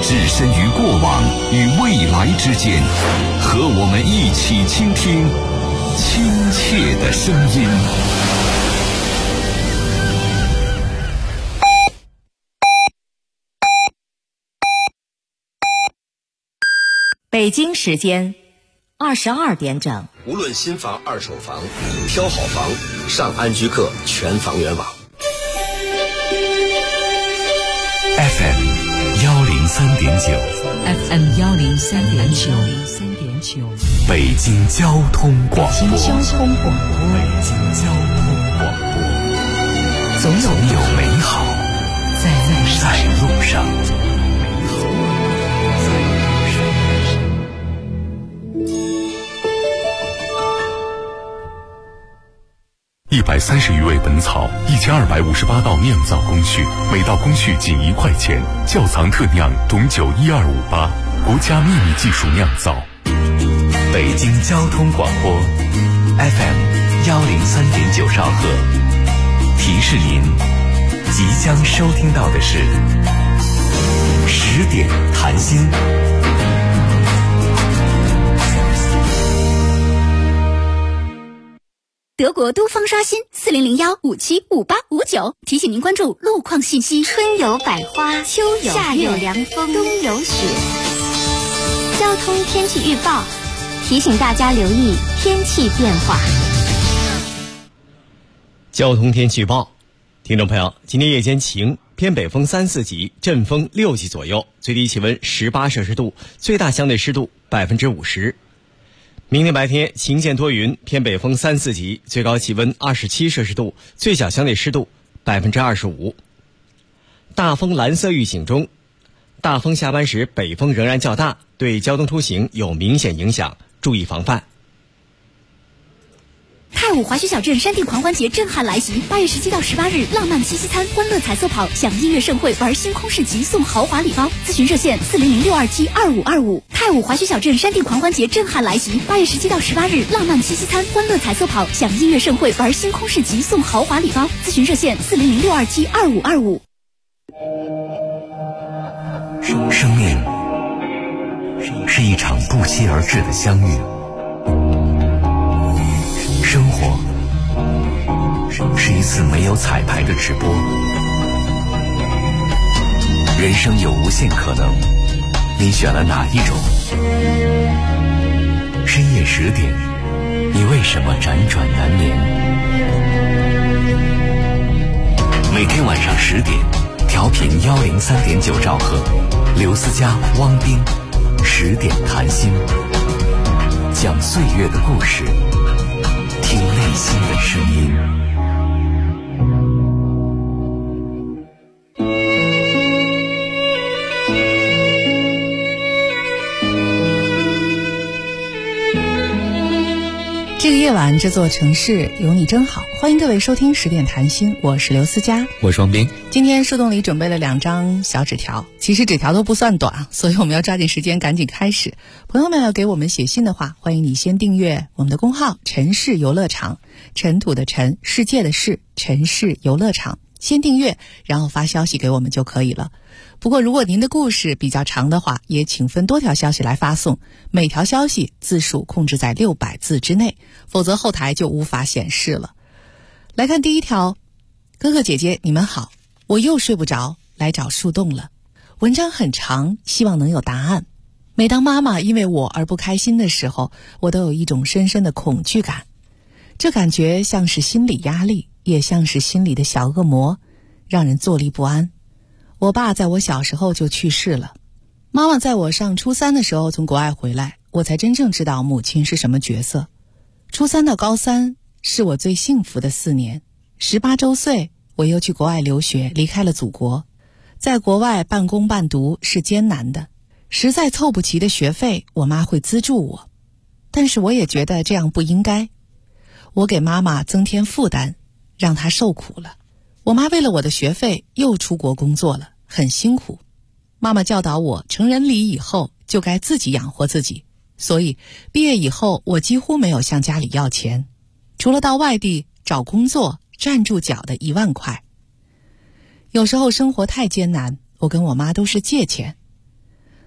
置身于过往与未来之间，和我们一起倾听亲切的声音。 北京时间22点整。 无论新房、二手房，挑好房，上安居客全房源网。 FM 103.9 FM 103.9 北京交通广播。 北京交通广播，总有美好在路上。 130余味本草，1258道酿造工序，每道工序仅1块钱。窖藏特酿董酒12588，国家秘密技术酿造。 北京交通广播 FM 103.9兆赫，提示您即将收听到的是10点谈心。 德国都方刷新4001575859，提醒您关注路况信息。 春有百花，秋有夏有凉风，冬有雪。交通天气预报提醒大家留意天气变化。 交通天气预报，听众朋友，今天夜间晴，偏北风3、4级，阵风6级左右，最低气温18摄氏度，最大相对湿度50%。明天白天晴间多云，偏北风3、4级，最高气温27摄氏度，最小相对湿度25%。大风蓝色预警中，大风下班时北风仍然较大，对交通出行有明显影响，注意防范。 太武滑雪小镇山地狂欢节震撼来袭，8月17到18日，浪漫七夕餐、欢乐彩色跑、享音乐盛会、玩星空市集、送豪华礼包。咨询热线400-627-2525。太武滑雪小镇山地狂欢节震撼来袭，8月17到18日，浪漫七夕餐、欢乐彩色跑、享音乐盛会、玩星空市集、送豪华礼包。咨询热线400-627-2525。 生命是一场不期而至的相遇。生活是一次没有彩排的直播。人生有无限可能，你选了哪一种？深夜10点，你为什么辗转难眠？每天晚上10点，调频103.9兆赫，刘思佳、汪冰10点谈心，讲岁月的故事，听内心的声音。 这个夜晚，这座城市有你真好。欢迎各位收听10点谈心，我是刘思佳， 我是王斌。 今天树洞里准备了2张小纸条，其实纸条都不算短，所以我们要抓紧时间赶紧开始。朋友们要给我们写信的话，欢迎你先订阅我们的公号城市游乐场，尘土的尘，世界的世，城市游乐场，先订阅然后发消息给我们就可以了。不过如果您的故事比较长的话，也请分多条消息来发送，每条消息字数控制在600字之内，否则后台就无法显示了。来看第一条，哥哥姐姐你们好，我又睡不着，来找树洞了。文章很长，希望能有答案。每当妈妈因为我而不开心的时候，我都有一种深深的恐惧感，这感觉像是心理压力，也像是心里的小恶魔，让人坐立不安。我爸在我小时候就去世了，妈妈在我上初3的时候从国外回来，我才真正知道母亲是什么角色。初3到高3是我最幸福的4年，18周岁我又去国外留学，离开了祖国。在国外半工半读是艰难的，实在凑不齐的学费我妈会资助我，但是我也觉得这样不应该，我给妈妈增添负担，让她受苦了。我妈为了我的学费又出国工作了，很辛苦。妈妈教导我，成人礼以后就该自己养活自己，所以毕业以后我几乎没有向家里要钱，除了到外地找工作站住脚的1万块。有时候生活太艰难，我跟我妈都是借钱。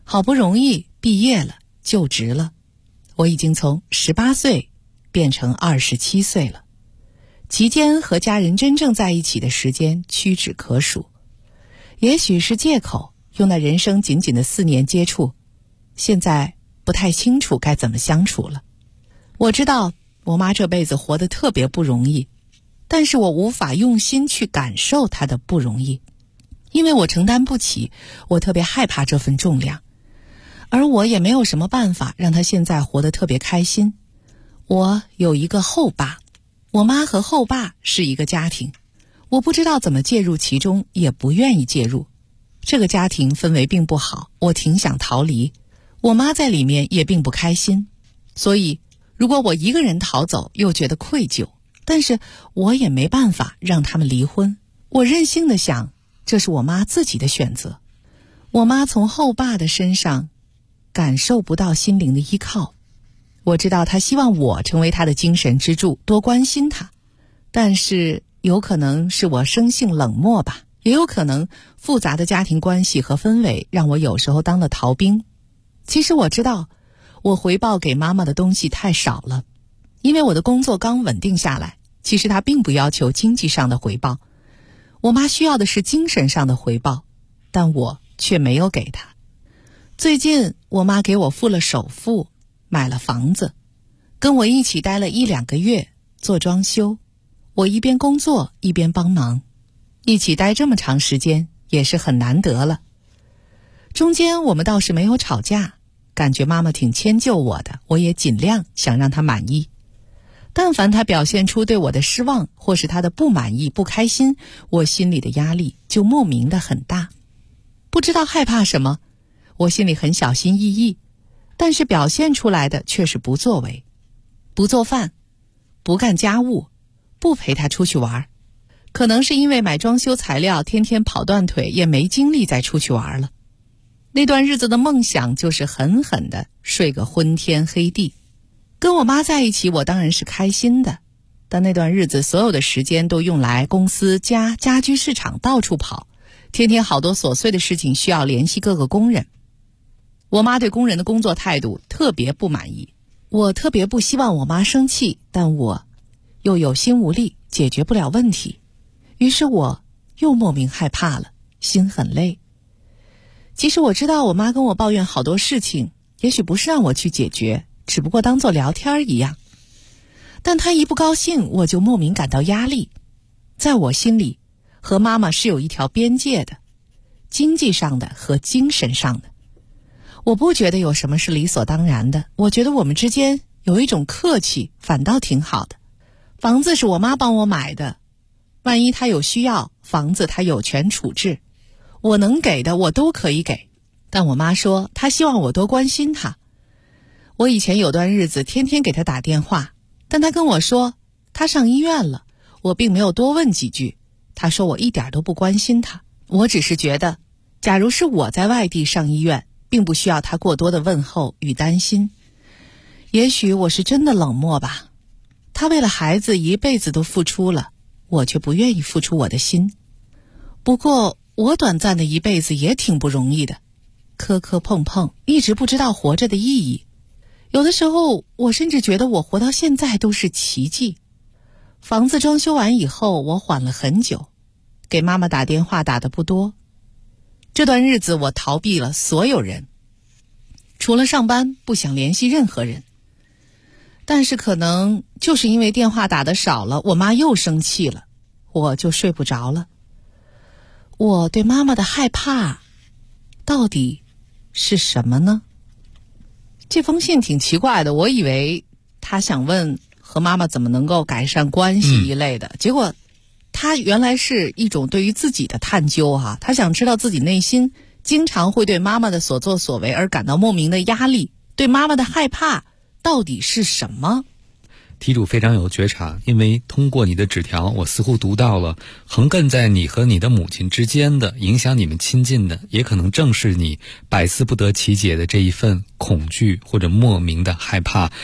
好不容易毕业了，就职了，我已经从18岁变成27岁了。期间和家人真正在一起的时间屈指可数，也许是借口，用那人生仅仅的4年接触，现在不太清楚该怎么相处了。我知道我妈这辈子活得特别不容易，但是我无法用心去感受她的不容易，因为我承担不起，我特别害怕这份重量，而我也没有什么办法让她现在活得特别开心。我有一个后爸，我妈和后爸是一个家庭，我不知道怎么介入其中，也不愿意介入。这个家庭氛围并不好，我挺想逃离，我妈在里面也并不开心，所以如果我一个人逃走又觉得愧疚，但是我也没办法让他们离婚。我任性地想，这是我妈自己的选择。我妈从后爸的身上感受不到心灵的依靠，我知道她希望我成为她的精神支柱，多关心她，但是有可能是我生性冷漠吧，也有可能复杂的家庭关系和氛围让我有时候当了逃兵。其实我知道我回报给妈妈的东西太少了，因为我的工作刚稳定下来，其实她并不要求经济上的回报，我妈需要的是精神上的回报，但我却没有给她。最近我妈给我付了首付，买了房子，跟我一起待了1-2个月做装修，我一边工作一边帮忙，一起待这么长时间也是很难得了。中间我们倒是没有吵架，感觉妈妈挺迁就我的，我也尽量想让她满意。但凡她表现出对我的失望，或是她的不满意、不开心，我心里的压力就莫名的很大。不知道害怕什么，我心里很小心翼翼，但是表现出来的却是不作为，不做饭，不干家务，不陪她出去玩。可能是因为买装修材料天天跑断腿，也没精力再出去玩了。那段日子的梦想就是狠狠地睡个昏天黑地。跟我妈在一起，我当然是开心的，但那段日子所有的时间都用来公司、家居市场到处跑，天天好多琐碎的事情需要联系各个工人。我妈对工人的工作态度特别不满意，我特别不希望我妈生气，但我又有心无力，解决不了问题，于是我又莫名害怕了，心很累。其实我知道我妈跟我抱怨好多事情，也许不是让我去解决，只不过当作聊天一样。但她一不高兴，我就莫名感到压力。在我心里，和妈妈是有一条边界的，经济上的和精神上的。我不觉得有什么是理所当然的，我觉得我们之间有一种客气，反倒挺好的。房子是我妈帮我买的，万一她有需要，房子她有权处置。我能给的我都可以给，但我妈说她希望我多关心她。我以前有段日子天天给她打电话，但她跟我说她上医院了，我并没有多问几句。她说我一点都不关心她，我只是觉得假如是我在外地上医院，并不需要她过多的问候与担心。也许我是真的冷漠吧，她为了孩子一辈子都付出了，我却不愿意付出我的心。不过我短暂的一辈子也挺不容易的，磕磕碰碰，一直不知道活着的意义。有的时候我甚至觉得我活到现在都是奇迹。房子装修完以后，我缓了很久，给妈妈打电话打得不多。这段日子我逃避了所有人，除了上班不想联系任何人。但是可能就是因为电话打得少了，我妈又生气了，我就睡不着了。我对妈妈的害怕到底是什么呢？这封信挺奇怪的，我以为他想问和妈妈怎么能够改善关系一类的，结果他原来是一种对于自己的探究哈，他想知道自己内心经常会对妈妈的所作所为而感到莫名的压力，对妈妈的害怕到底是什么？ 题主非常有觉察，因为通过你的纸条，我似乎读到了横亘在你和你的母亲之间的，影响你们亲近的，也可能正是你百思不得其解的这一份恐惧或者莫名的害怕。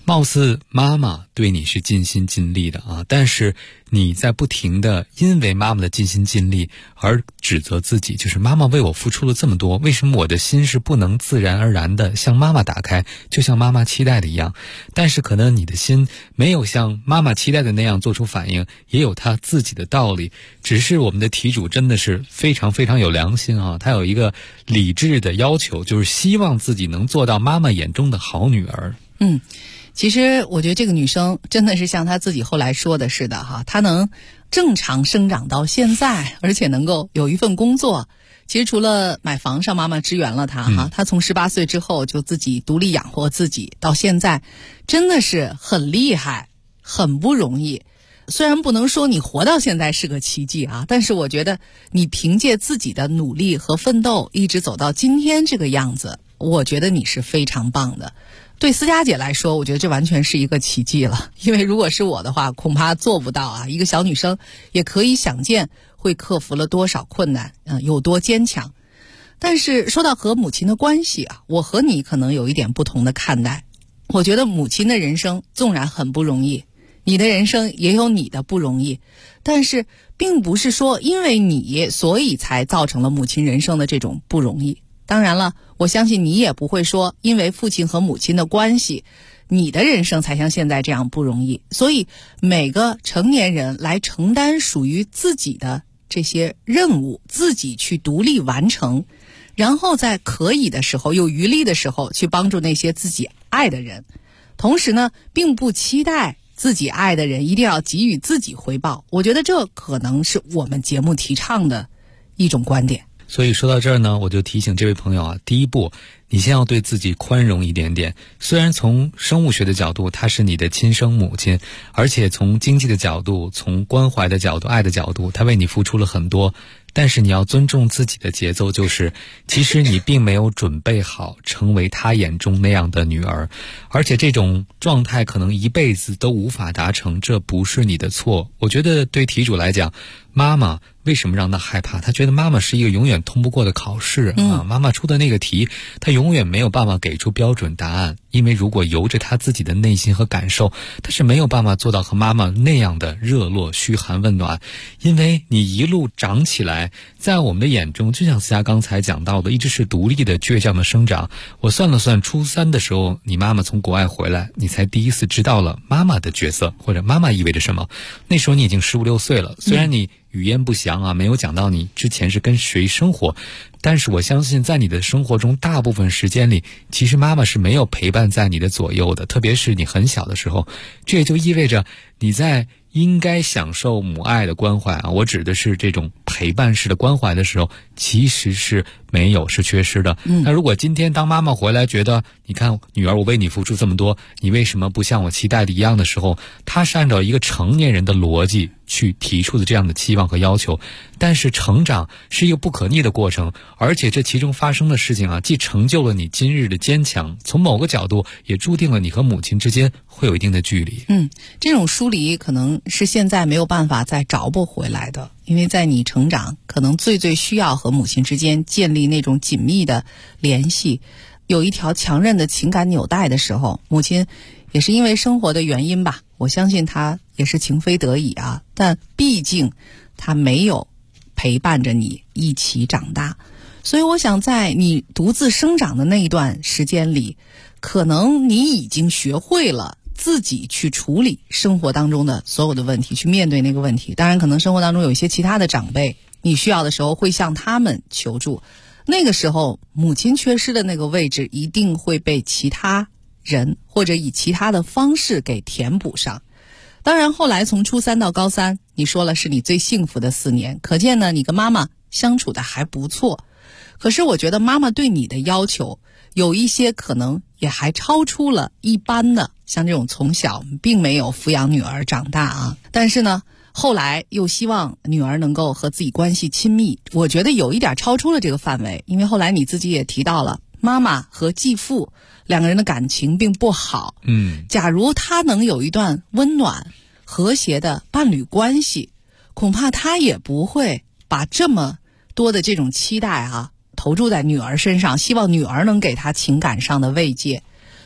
貌似妈妈对你是尽心尽力的啊，但是你在不停的因为妈妈的尽心尽力而指责自己，就是妈妈为我付出了这么多，为什么我的心是不能自然而然的向妈妈打开，就像妈妈期待的一样？但是可能你的心没有像妈妈期待的那样做出反应，也有他自己的道理。只是我们的题主真的是非常非常有良心啊，他有一个理智的要求，就是希望自己能做到妈妈眼中的好女儿。 其实我觉得这个女生真的是像她自己后来说的似的哈，她能正常生长到现在，而且能够有一份工作。其实除了买房上妈妈支援了她哈，她从18岁之后就自己独立养活自己，到现在真的是很厉害，很不容易。虽然不能说你活到现在是个奇迹啊，但是我觉得你凭借自己的努力和奋斗一直走到今天这个样子，我觉得你是非常棒的。对思佳姐来说，我觉得这完全是一个奇迹了，因为如果是我的话，恐怕做不到啊。一个小女生也可以想见会克服了多少困难，有多坚强。但是说到和母亲的关系啊，我和你可能有一点不同的看待。我觉得母亲的人生纵然很不容易，你的人生也有你的不容易，但是并不是说因为你所以才造成了母亲人生的这种不容易。当然了，我相信你也不会说因为父亲和母亲的关系，你的人生才像现在这样不容易。所以每个成年人来承担属于自己的这些任务，自己去独立完成，然后在可以的时候，有余力的时候去帮助那些自己爱的人。同时呢，并不期待自己爱的人一定要给予自己回报。我觉得这可能是我们节目提倡的一种观点。 所以说到这儿呢，我就提醒这位朋友啊，第一步你先要对自己宽容一点点。虽然从生物学的角度她是你的亲生母亲，而且从经济的角度，从关怀的角度，爱的角度，她为你付出了很多，但是你要尊重自己的节奏，就是其实你并没有准备好成为她眼中那样的女儿，而且这种状态可能一辈子都无法达成，这不是你的错。我觉得对题主来讲，妈妈为什么让他害怕？他觉得妈妈是一个永远通不过的考试啊！妈妈出的那个题，他永远没有办法给出标准答案，因为如果由着他自己的内心和感受，他是没有办法做到和妈妈那样的热络、嘘寒问暖。因为你一路长起来，在我们的眼中，就像思佳刚才讲到的，一直是独立的、倔强的生长。我算了算，初3的时候，你妈妈从国外回来，你才第一次知道了妈妈的角色，或者妈妈意味着什么。那时候你已经15、16岁了，虽然你语言不详啊，没有讲到你之前是跟谁生活，但是我相信在你的生活中大部分时间里，其实妈妈是没有陪伴在你的左右的，特别是你很小的时候。这也就意味着你在应该享受母爱的关怀啊，我指的是这种陪伴式的关怀的时候，其实是没有，是缺失的。那如果今天当妈妈回来觉得，你看女儿，我为你付出这么多，你为什么不像我期待的一样的时候，她是按照一个成年人的逻辑去提出的这样的期望和要求。但是成长是一个不可逆的过程，而且这其中发生的事情啊，既成就了你今日的坚强，从某个角度也注定了你和母亲之间会有一定的距离。 这种疏离可能是现在没有办法再找补回来的，因为在你成长可能最需要和母亲之间建立那种紧密的联系，有一条强韧的情感纽带的时候，母亲也是因为生活的原因吧，我相信她也是情非得已啊，但毕竟她没有陪伴着你一起长大。所以我想在你独自生长的那一段时间里，可能你已经学会了自己去处理生活当中的所有的问题，去面对那个问题。当然可能生活当中有一些其他的长辈，你需要的时候会向他们求助，那个时候母亲缺失的那个位置一定会被其他人或者以其他的方式给填补上。当然后来从初3到高3，你说了是你最幸福的4年，可见呢你跟妈妈相处的还不错。可是我觉得妈妈对你的要求有一些可能也还超出了一般的，像这种从小并没有抚养女儿长大啊，但是呢后来又希望女儿能够和自己关系亲密，我觉得有一点超出了这个范围。因为后来你自己也提到了，妈妈和继父两个人的感情并不好。假如他能有一段温暖和谐的伴侣关系，恐怕他也不会把这么多的这种期待投注在女儿身上，希望女儿能给他情感上的慰藉。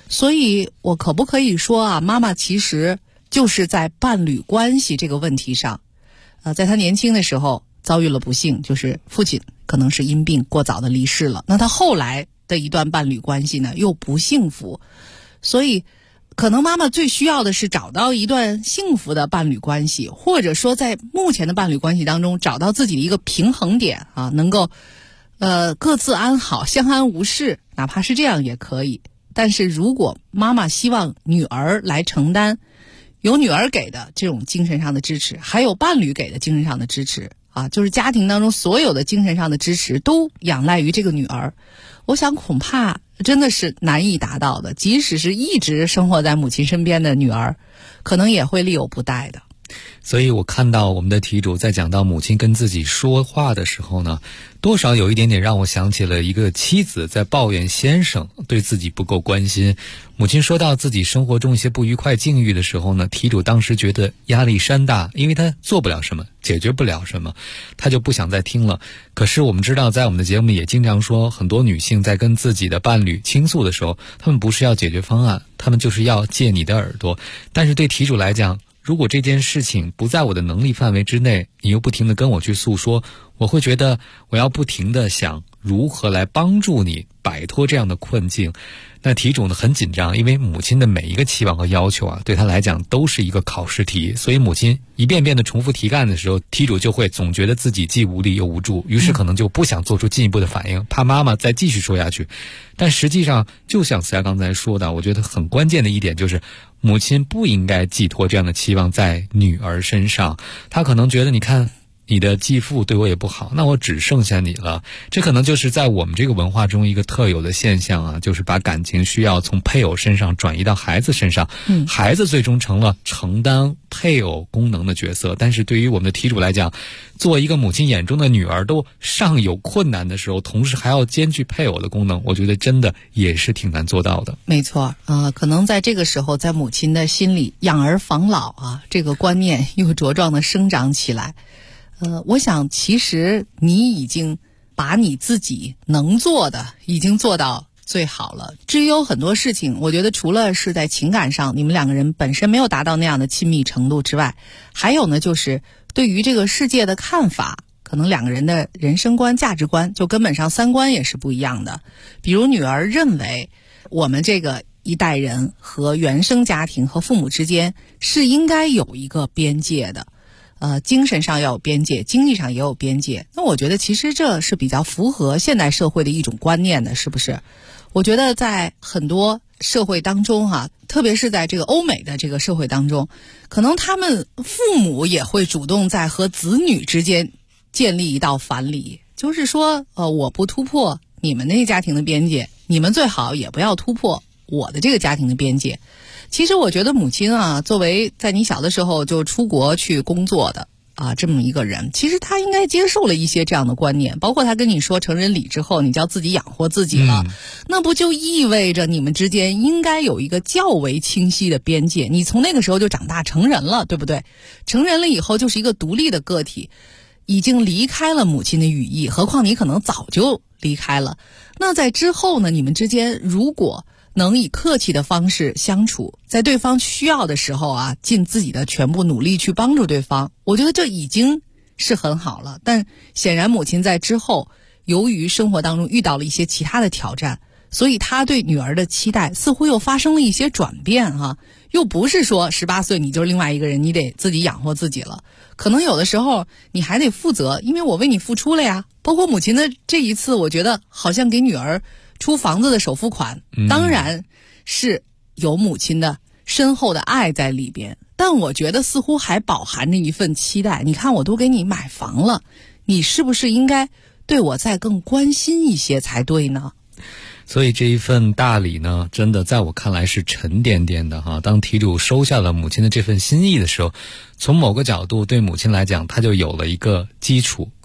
所以我可不可以说啊，妈妈其实就是在伴侣关系这个问题上，在她年轻的时候遭遇了不幸，就是父亲可能是因病过早的离世了，那她后来的一段伴侣关系呢又不幸福，所以可能妈妈最需要的是找到一段幸福的伴侣关系，或者说在目前的伴侣关系当中找到自己的一个平衡点啊，能够各自安好，相安无事，哪怕是这样也可以。但是如果妈妈希望女儿来承担有女儿给的这种精神上的支持，还有伴侣给的精神上的支持啊，就是家庭当中所有的精神上的支持都仰赖于这个女儿，我想恐怕真的是难以达到的，即使是一直生活在母亲身边的女儿，可能也会力有不逮的。 所以我看到我们的题主在讲到母亲跟自己说话的时候呢，多少有一点点让我想起了一个妻子在抱怨先生对自己不够关心。母亲说到自己生活中一些不愉快境遇的时候呢，题主当时觉得压力山大，因为他做不了什么，解决不了什么，他就不想再听了。可是我们知道，在我们的节目里也经常说，很多女性在跟自己的伴侣倾诉的时候，她们不是要解决方案，她们就是要借你的耳朵。但是对题主来讲，如果这件事情不在我的能力范围之内，你又不停地跟我去诉说，我会觉得我要不停地想如何来帮助你摆脱这样的困境。那题主呢很紧张，因为母亲的每一个期望和要求啊，对他来讲都是一个考试题，所以母亲一遍遍的重复题干的时候，题主就会总觉得自己既无力又无助，于是可能就不想做出进一步的反应，怕妈妈再继续说下去。但实际上就像思佳刚才说的，我觉得很关键的一点就是母亲不应该寄托这样的期望在女儿身上，她可能觉得你看你的继父对我也不好，那我只剩下你了。这可能就是在我们这个文化中一个特有的现象啊，就是把感情需要从配偶身上转移到孩子身上，孩子最终成了承担配偶功能的角色。但是对于我们的题主来讲，作为一个母亲眼中的女儿都尚有困难的时候，同时还要兼具配偶的功能，我觉得真的也是挺难做到的。 没错，可能在这个时候，在母亲的心里，养儿防老啊，这个观念又茁壮的生长起来。我想其实你已经把你自己能做的已经做到最好了。至于有很多事情，我觉得除了是在情感上你们两个人本身没有达到那样的亲密程度之外，还有呢就是对于这个世界的看法，可能两个人的人生观价值观就根本上三观也是不一样的。比如女儿认为我们这个一代人和原生家庭和父母之间是应该有一个边界的，精神上要有边界，经济上也有边界。那我觉得其实这是比较符合现代社会的一种观念的，是不是？我觉得在很多社会当中特别是在这个欧美的这个社会当中，可能他们父母也会主动在和子女之间建立一道藩篱，就是说我不突破你们那个家庭的边界，你们最好也不要突破我的这个家庭的边界。其实我觉得母亲作为在你小的时候就出国去工作的这么一个人，其实她应该接受了一些这样的观念，包括她跟你说成人礼之后你就要自己养活自己了，那不就意味着你们之间应该有一个较为清晰的边界，你从那个时候就长大成人了，对不对？成人了以后就是一个独立的个体，已经离开了母亲的羽翼，何况你可能早就离开了。那在之后呢，你们之间如果能以客气的方式相处，在对方需要的时候尽自己的全部努力去帮助对方，我觉得这已经是很好了。但显然母亲在之后由于生活当中遇到了一些其他的挑战，所以她对女儿的期待似乎又发生了一些转变又不是说18岁你就是另外一个人，你得自己养活自己了，可能有的时候你还得负责，因为我为你付出了呀。包括母亲的这一次，我觉得好像给女儿出房子的首付款，当然是有母亲的深厚的爱在里边，但我觉得似乎还饱含着一份期待。你看我都给你买房了，你是不是应该对我再更关心一些才对呢？ 所以这一份大礼呢，真的在我看来是沉甸甸的当题主收下了母亲的这份心意的时候，从某个角度对母亲来讲，她就有了一个基础，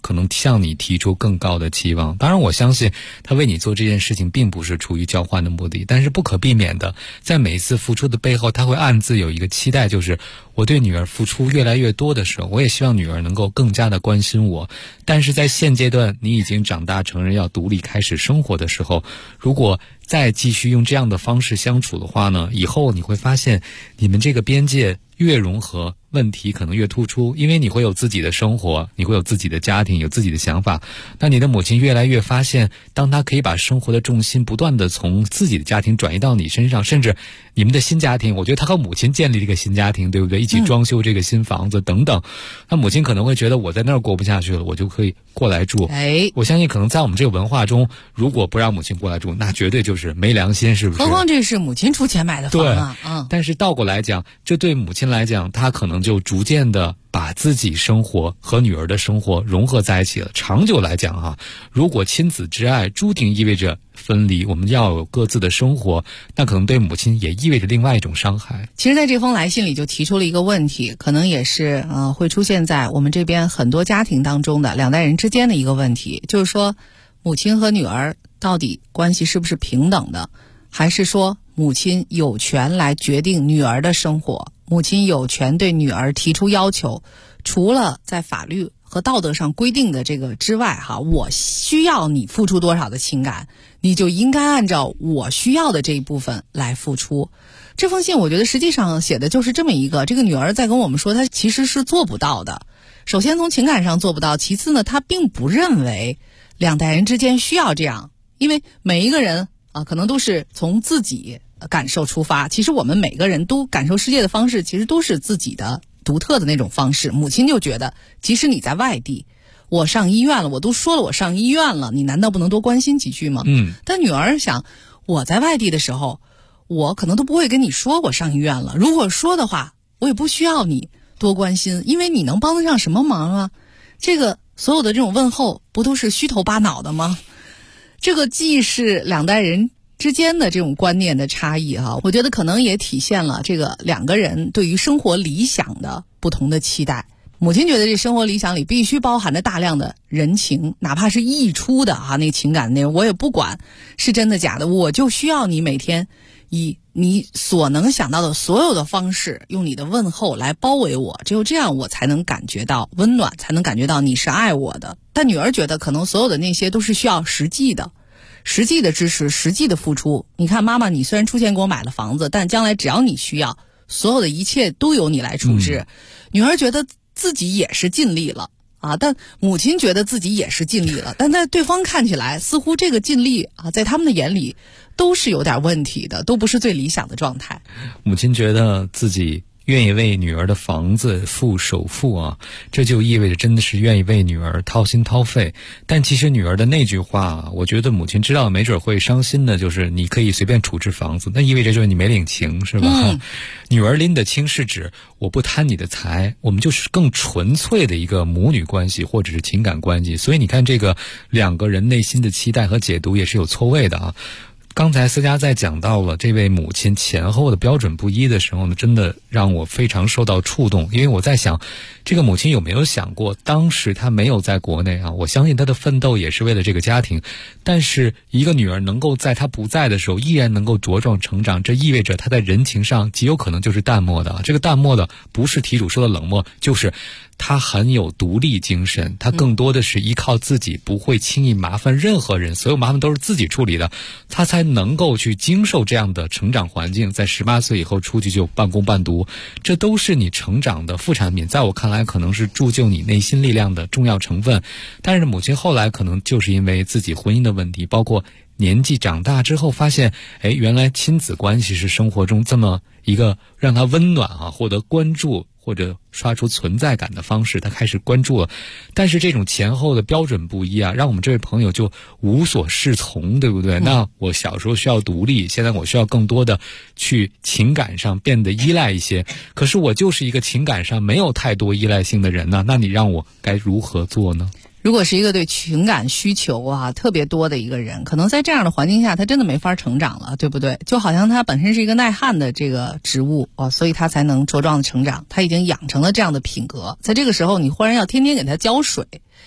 可能向你提出更高的期望。当然我相信他为你做这件事情并不是出于交换的目的，但是不可避免的，在每一次付出的背后，他会暗自有一个期待，就是我对女儿付出越来越多的时候，我也希望女儿能够更加的关心我。但是在现阶段你已经长大成人，要独立开始生活的时候，如果再继续用这样的方式相处的话呢，以后你会发现你们这个边界越融合，问题可能越突出，因为你会有自己的生活，你会有自己的家庭，有自己的想法。那你的母亲越来越发现，当她可以把生活的重心不断的从自己的家庭转移到你身上，甚至你们的新家庭，我觉得她和母亲建立了一个新家庭，对不对？一起装修这个新房子等等。那母亲可能会觉得我在那儿过不下去了，我就可以过来住。我相信可能在我们这个文化中，如果不让母亲过来住，那绝对就是没良心，是不是？ 何况这是母亲出钱买的房啊。 但是倒过来讲，这对母亲来讲，她可能就逐渐的把自己生活和女儿的生活融合在一起了。长久来讲如果亲子之爱注定意味着分离，我们要有各自的生活，那可能对母亲也意味着另外一种伤害。 其实在这封来信里就提出了一个问题，可能也是会出现在我们这边很多家庭当中的两代人之间的一个问题，就是说母亲和女儿到底关系是不是平等的，还是说母亲有权来决定女儿的生活，母亲有权对女儿提出要求，除了在法律和道德上规定的这个之外我需要你付出多少的情感，你就应该按照我需要的这一部分来付出。这封信我觉得实际上写的就是这么一个，这个女儿在跟我们说她其实是做不到的。首先从情感上做不到，其次呢，她并不认为两代人之间需要这样，因为每一个人可能都是从自己感受出发，其实我们每个人都感受世界的方式其实都是自己的独特的那种方式。母亲就觉得即使你在外地，我上医院了，我都说了我上医院了，你难道不能多关心几句吗？但女儿想，我在外地的时候，我可能都不会跟你说我上医院了，如果说的话，我也不需要你多关心，因为你能帮得上什么忙啊？这个所有的这种问候不都是虚头巴脑的吗？这个既是两代人之间的这种观念的差异我觉得可能也体现了这个两个人对于生活理想的不同的期待。母亲觉得这生活理想里必须包含着大量的人情，哪怕是溢出的那个情感内容，我也不管是真的假的，我就需要你每天以你所能想到的所有的方式，用你的问候来包围我，只有这样我才能感觉到温暖，才能感觉到你是爱我的。但女儿觉得可能所有的那些都是需要实际的支持，实际的付出。你看妈妈，你虽然出钱给我买了房子，但将来只要你需要，所有的一切都由你来处置。女儿觉得自己也是尽力了但母亲觉得自己也是尽力了，但在对方看起来，似乎这个尽力在他们的眼里都是有点问题的，都不是最理想的状态。 母亲觉得自己愿意为女儿的房子付首付这就意味着真的是愿意为女儿掏心掏肺。但其实女儿的那句话我觉得母亲知道没准会伤心的，就是你可以随便处置房子，那意味着就是你没领情，是吧？女儿拎得清是指我不贪你的财，我们就是更纯粹的一个母女关系或者是情感关系。所以你看这个两个人内心的期待和解读也是有错位的刚才思佳在讲到了这位母亲前后的标准不一的时候呢，真的让我非常受到触动。因为我在想，这个母亲有没有想过，当时她没有在国内我相信她的奋斗也是为了这个家庭，但是一个女儿能够在她不在的时候依然能够茁壮成长，这意味着她在人情上极有可能就是淡漠的。这个淡漠的不是题主说的冷漠，就是他很有独立精神，他更多的是依靠自己，不会轻易麻烦任何人，所有麻烦都是自己处理的，他才能够去经受这样的成长环境，在18岁以后出去就半工半读，这都是你成长的副产品，在我看来可能是铸就你内心力量的重要成分。但是母亲后来可能就是因为自己婚姻的问题，包括年纪长大之后发现原来亲子关系是生活中这么一个让他温暖获得关注或者刷出存在感的方式，他开始关注了。但是这种前后的标准不一让我们这位朋友就无所适从，对不对？那我小时候需要独立，现在我需要更多的去情感上变得依赖一些，可是我就是一个情感上没有太多依赖性的人呢，那你让我该如何做呢？ 如果是一个对情感需求特别多的一个人，可能在这样的环境下他真的没法成长了，对不对？就好像他本身是一个耐旱的这个植物所以他才能茁壮的成长，他已经养成了这样的品格，在这个时候你忽然要天天给他浇水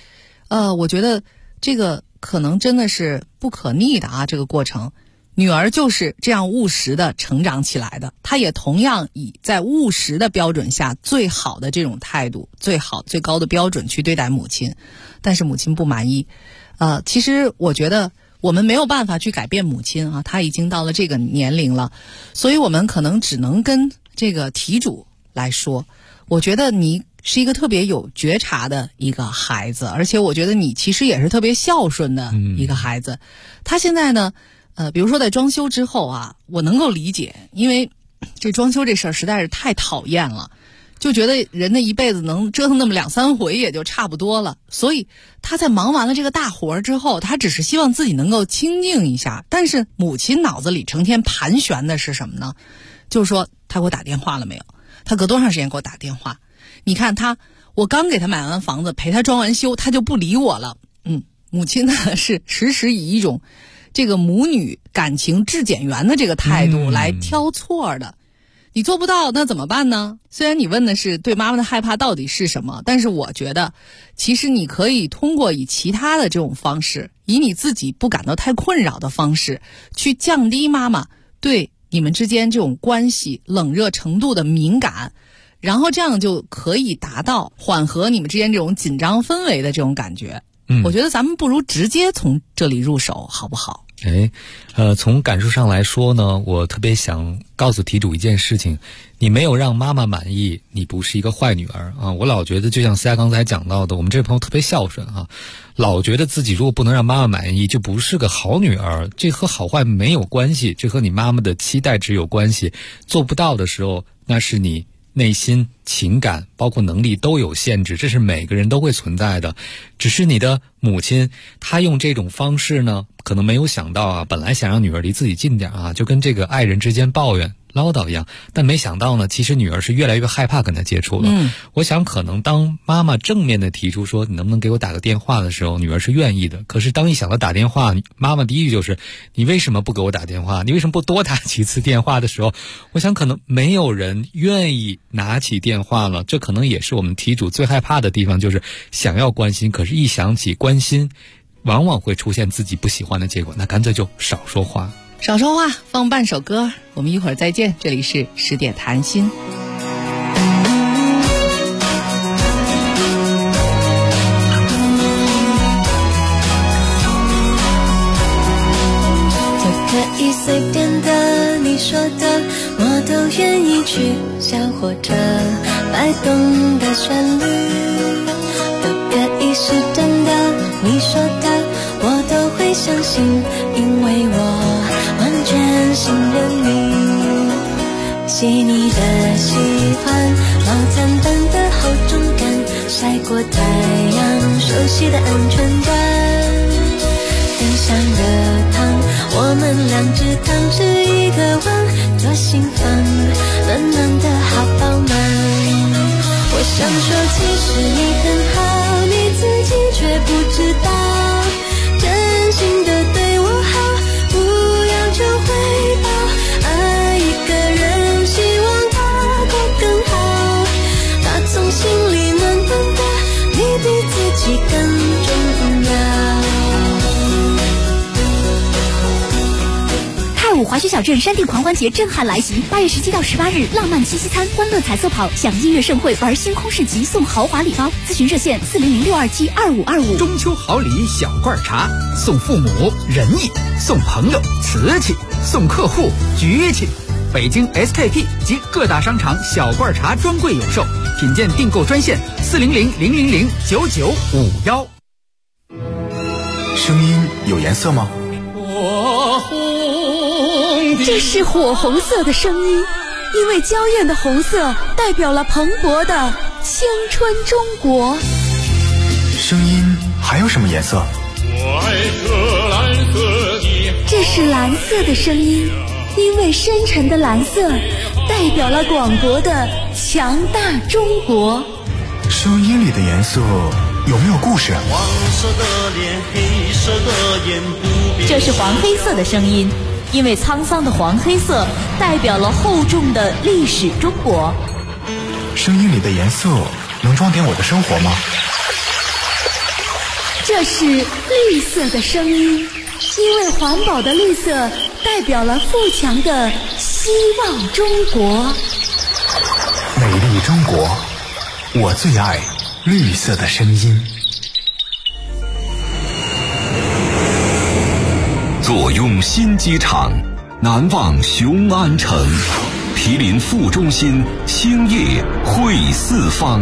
我觉得这个可能真的是不可逆的啊，这个过程。女儿就是这样务实的成长起来的，她也同样以在务实的标准下最好的这种态度，最高的标准去对待母亲，但是母亲不满意。其实我觉得我们没有办法去改变母亲啊，她已经到了这个年龄了，所以我们可能只能跟这个题主来说，我觉得你是一个特别有觉察的一个孩子，而且我觉得你其实也是特别孝顺的一个孩子。他现在呢比如说在装修之后啊，我能够理解，因为这装修这事儿实在是太讨厌了，就觉得人的一辈子能折腾那么2-3回也就差不多了。所以他在忙完了这个大活之后，他只是希望自己能够清静一下。但是母亲脑子里成天盘旋的是什么呢？就是说他给我打电话了没有？他隔多长时间给我打电话？你看我刚给他买完房子，陪他装完修，他就不理我了。母亲呢是时时以一种这个母女感情质检员的这个态度来挑错的。你做不到那怎么办呢？虽然你问的是对妈妈的害怕到底是什么，但是我觉得其实你可以通过以其他的这种方式，以你自己不感到太困扰的方式，去降低妈妈对你们之间这种关系冷热程度的敏感，然后这样就可以达到缓和你们之间这种紧张氛围的这种感觉。我觉得咱们不如直接从这里入手，好不好？ 从感受上来说呢，我特别想告诉题主一件事情，你没有让妈妈满意，你不是一个坏女儿啊！我老觉得就像思佳刚才讲到的，我们这位朋友特别孝顺啊，老觉得自己如果不能让妈妈满意，就不是个好女儿。这和好坏没有关系，这和你妈妈的期待值有关系。做不到的时候，那是你内心情感包括能力都有限制，这是每个人都会存在的。只是你的母亲她用这种方式呢，可能没有想到啊，本来想让女儿离自己近点啊，就跟这个爱人之间抱怨唠叨一样，但没想到呢，其实女儿是越来越害怕跟他接触了。我想可能当妈妈正面的提出说你能不能给我打个电话的时候，女儿是愿意的。可是当一想到打电话，妈妈第一句就是你为什么不给我打电话，你为什么不多打几次电话的时候，我想可能没有人愿意拿起电话了。这可能也是我们题主最害怕的地方，就是想要关心，可是一想起关心往往会出现自己不喜欢的结果，那干脆就少说话。 少说话，放半首歌，我们一会儿再见。这里是10点谈心。 都可以随便的，你说的我都愿意去，小火车摆动的旋律，都可以是真的，你说的我都会相信，因为我完全信任你。细腻的喜欢，毛毯般的厚重感，晒过太阳，熟悉的安全感，分享的糖，我们2只汤匙一个碗，左心房，暖暖的好饱满。我想说其实你很好，你自己却不知道，真心的对我好，不要求回报，爱一个人希望他过更好，打从心里暖暖的，你比自己更重要。 泰武滑雪小镇山地狂欢节震撼来袭，8月17到18日，浪漫七夕餐、欢乐彩色跑，享音乐盛会，玩星空市集，送豪华礼包。咨询热线400-627-2525。 中秋好礼小罐茶，送父母仁义，送朋友瓷器，送客户局气。北京 SKP 及各大商场小罐茶专柜有售，品鉴订购专线400-000-9951。 声音有颜色吗？ 这是火红色的声音，因为娇艳的红色代表了蓬勃的青春中国。 声音还有什么颜色？ 我爱这蓝色的。 这是蓝色的声音，因为深沉的蓝色代表了广博的强大中国。 声音里的颜色有没有故事？ 黄色的脸，黑色的眼，不变。 这是黄黑色的声音，因为沧桑的黄黑色代表了厚重的历史中国。 声音里的颜色能装点我的生活吗？ 这是绿色的声音，因为环保的绿色代表了富强的希望中国。 美丽中国，我最爱绿色的声音。 坐拥新机场，南望雄安城，毗邻副中心，兴业汇四方。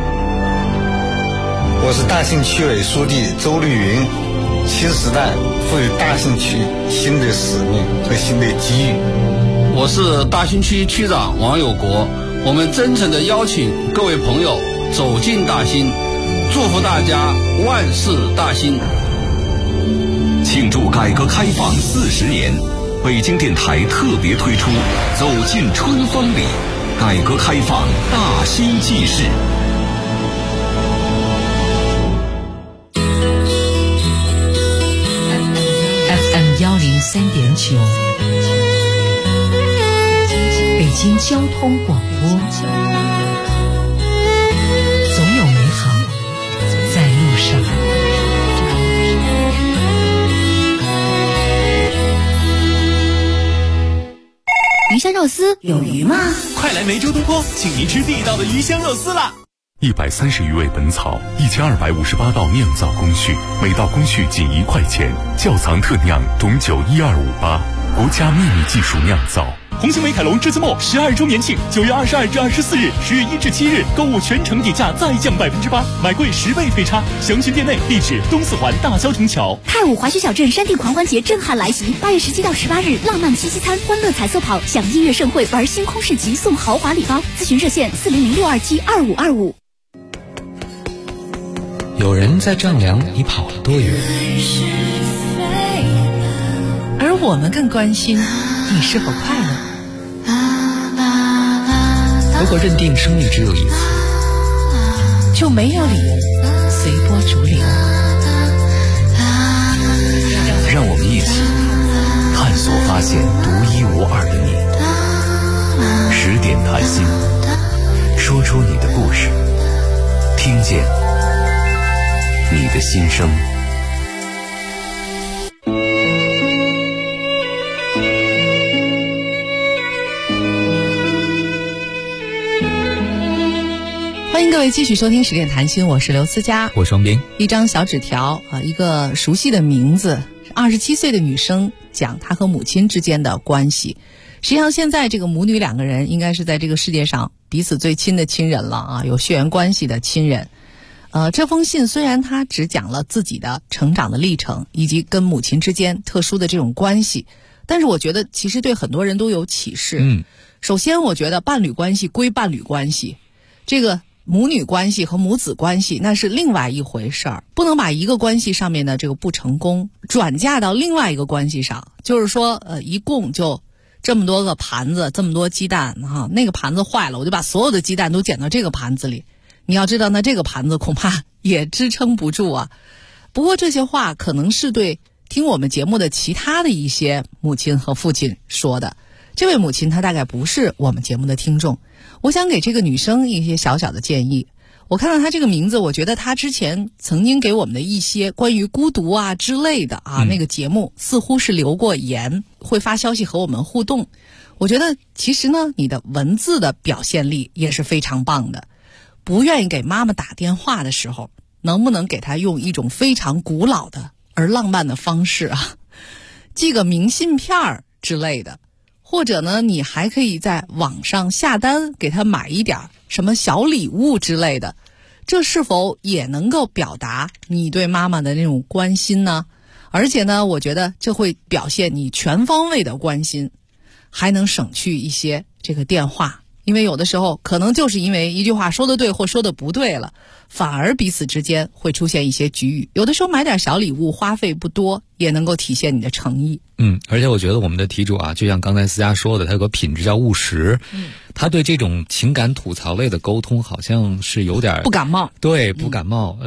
我是大兴区委书记周绿云，新时代赋予大兴区新的使命和新的机遇。 我是大兴区区长王有国，我们真诚地邀请各位朋友走进大兴，祝福大家万事大兴。 庆祝改革开放40年，北京电台特别推出《走进春风里》，改革开放大兴纪事。 103.9，北京交通广播，总有美好在路上。 鱼香肉丝有鱼吗？ 快来梅州东坡，请您吃地道的鱼香肉丝啦 ！130余味本草，1258道酿造工序，每道工序仅1块钱。窖藏特酿董酒12588，国家秘密技术酿造。 红星美凯龙至尊墨12周年庆，9月22至24日，10月1至7日，购物全程底价再降8%，买贵10倍退差。详询店内，地址东四环大霄城桥。 太武滑雪小镇山地狂欢节震撼来袭，8月17到18日，浪漫七夕餐，欢乐彩色跑，享音乐盛会，玩星空市集，送豪华礼包。咨询热线400-627-2525。 有人在丈量你跑了多远， 而我们更关心你是否快乐。 如果认定生命只有一次， 就没有理由随波逐流。 让我们一起探索发现独一无二的你。10点谈心，说出你的故事，听见你的心声。 欢迎各位继续收听10点谈心，我是刘思佳， 我双冰。 一张小纸条一个熟悉的名字，27岁的女生讲她和母亲之间的关系。实际上现在这个母女2个人应该是在这个世界上彼此最亲的亲人了有血缘关系的亲人。这封信虽然他只讲了自己的成长的历程以及跟母亲之间特殊的这种关系，但是我觉得其实对很多人都有启示。首先我觉得伴侣关系归伴侣关系，这个母女关系和母子关系那是另外一回事儿，不能把一个关系上面的这个不成功转嫁到另外一个关系上。就是说一共就这么多个盘子，这么多鸡蛋那个盘子坏了，我就把所有的鸡蛋都捡到这个盘子里。你要知道，那这个盘子恐怕也支撑不住啊。不过这些话可能是对听我们节目的其他的一些母亲和父亲说的。这位母亲她大概不是我们节目的听众，我想给这个女生一些小小的建议。我看到她这个名字，我觉得她之前曾经给我们的一些关于孤独之类的那个节目似乎是留过言，会发消息和我们互动。我觉得其实呢，你的文字的表现力也是非常棒的。不愿意给妈妈打电话的时候，能不能给她用一种非常古老的而浪漫的方式寄个明信片之类的，或者呢，你还可以在网上下单给她买一点什么小礼物之类的，这是否也能够表达你对妈妈的那种关心呢？而且呢，我觉得这会表现你全方位的关心，还能省去一些这个电话。因为有的时候可能就是因为一句话说的对或说的不对了，反而彼此之间会出现一些局域。有的时候买点小礼物花费不多，也能够体现你的诚意。 而且我觉得我们的题主就像刚才思佳说的，他有个品质叫务实。他对这种情感吐槽类的沟通好像是有点不感冒。 对，不感冒。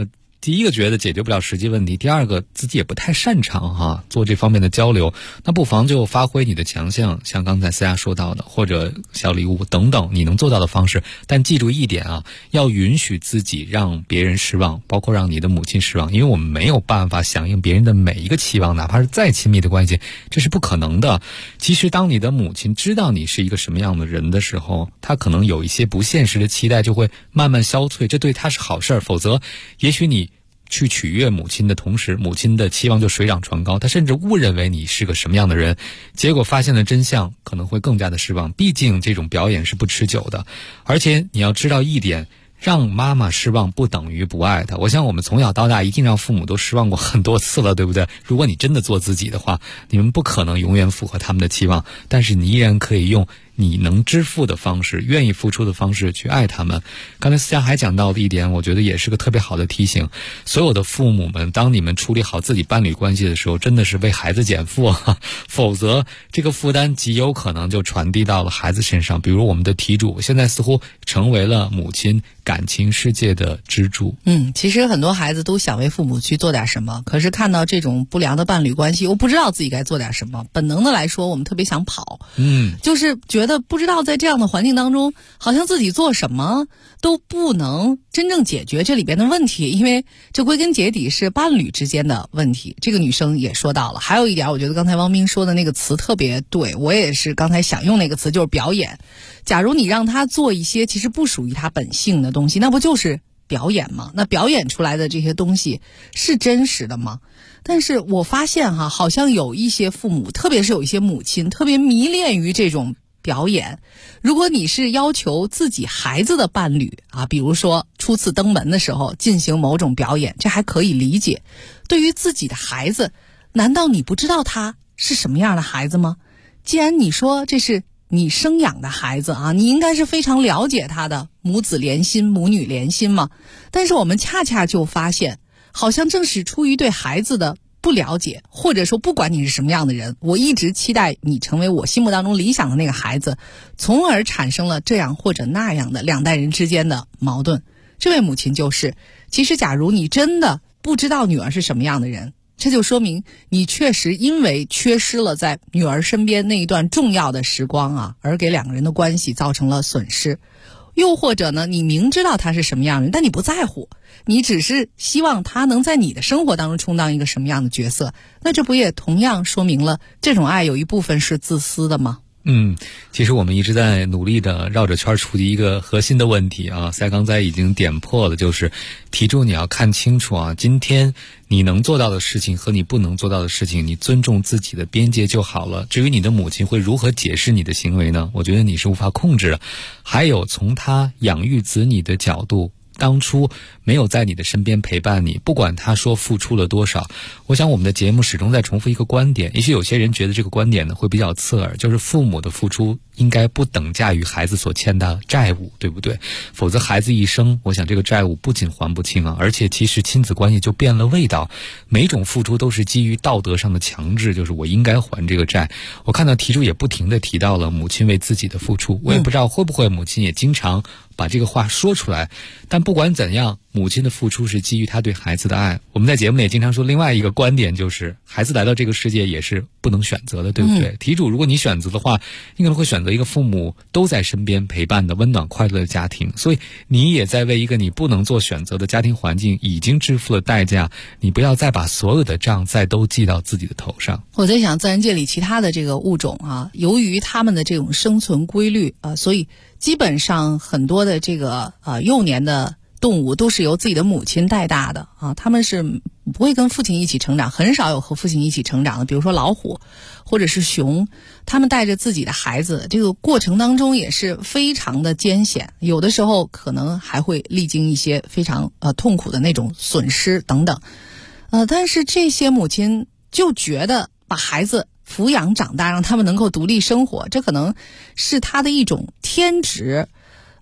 第一个觉得解决不了实际问题，第二个自己也不太擅长做这方面的交流，那不妨就发挥你的强项，像刚才思佳说到的，或者小礼物等等你能做到的方式。但记住一点要允许自己让别人失望，包括让你的母亲失望，因为我们没有办法响应别人的每一个期望，哪怕是再亲密的关系，这是不可能的。其实当你的母亲知道你是一个什么样的人的时候，她可能有一些不现实的期待就会慢慢消退，这对她是好事。否则也许你去取悦母亲的同时，母亲的期望就水涨船高，她甚至误认为你是个什么样的人，结果发现了真相，可能会更加的失望。毕竟这种表演是不持久的，而且你要知道一点，让妈妈失望不等于不爱她。我想我们从小到大一定让父母都失望过很多次了，对不对？如果你真的做自己的话，你们不可能永远符合他们的期望，但是你依然可以用你能支付的方式，愿意付出的方式去爱他们。刚才思佳还讲到的一点，我觉得也是个特别好的提醒。所有的父母们，当你们处理好自己伴侣关系的时候，真的是为孩子减负否则这个负担极有可能就传递到了孩子身上。比如我们的题主现在似乎成为了母亲感情世界的支柱。 其实很多孩子都想为父母去做点什么，可是看到这种不良的伴侣关系，又不知道自己该做点什么。本能的来说，我们特别想跑，就是觉得不知道在这样的环境当中，好像自己做什么都不能真正解决这里边的问题，因为这归根结底是伴侣之间的问题。这个女生也说到了。还有一点，我觉得刚才汪斌说的那个词特别对，我也是刚才想用那个词，就是表演。假如你让他做一些其实不属于他本性的东西，那不就是表演吗？那表演出来的这些东西是真实的吗？但是我发现好像有一些父母，特别是有一些母亲，特别迷恋于这种表演。如果你是要求自己孩子的伴侣比如说初次登门的时候进行某种表演，这还可以理解。对于自己的孩子，难道你不知道他是什么样的孩子吗？既然你说这是你生养的孩子你应该是非常了解他的，母子连心，母女连心嘛。但是我们恰恰就发现，好像正是出于对孩子的不了解，或者说不管你是什么样的人，我一直期待你成为我心目当中理想的那个孩子，从而产生了这样或者那样的两代人之间的矛盾。这位母亲就是，其实假如你真的不知道女儿是什么样的人，这就说明你确实因为缺失了在女儿身边那一段重要的时光而给两个人的关系造成了损失。又或者呢，你明知道他是什么样的人，但你不在乎，你只是希望他能在你的生活当中充当一个什么样的角色，那这不也同样说明了这种爱有一部分是自私的吗？ 其实我们一直在努力的绕着圈处理一个核心的问题赛刚才已经点破了，就是提出你要看清楚今天你能做到的事情和你不能做到的事情，你尊重自己的边界就好了。至于你的母亲会如何解释你的行为呢？我觉得你是无法控制的。还有从她养育子女的角度，当初没有在你的身边陪伴你，不管他说付出了多少，我想我们的节目始终在重复一个观点，也许有些人觉得这个观点呢会比较刺耳，就是父母的付出应该不等价于孩子所欠的债务，对不对？否则孩子一生，我想这个债务不仅还不清而且其实亲子关系就变了味道。每种付出都是基于道德上的强制，就是我应该还这个债。我看到题主也不停地提到了母亲为自己的付出，我也不知道会不会母亲也经常把这个话说出来，但不管怎样，母亲的付出是基于她对孩子的爱。我们在节目里也经常说另外一个观点，就是孩子来到这个世界也是不能选择的，对不对？题主如果你选择的话，你可能会选择一个父母都在身边陪伴的温暖快乐的家庭，所以你也在为一个你不能做选择的家庭环境已经支付了代价，你不要再把所有的账再都记到自己的头上。 我在想，自然界里其他的这个物种由于他们的这种生存规律所以基本上很多的这个幼年的动物都是由自己的母亲带大的他们是不会跟父亲一起成长，很少有和父亲一起成长的。比如说老虎或者是熊，他们带着自己的孩子，这个过程当中也是非常的艰险，有的时候可能还会历经一些非常痛苦的那种损失等等。但是这些母亲就觉得把孩子抚养长大，让他们能够独立生活，这可能是他的一种天职。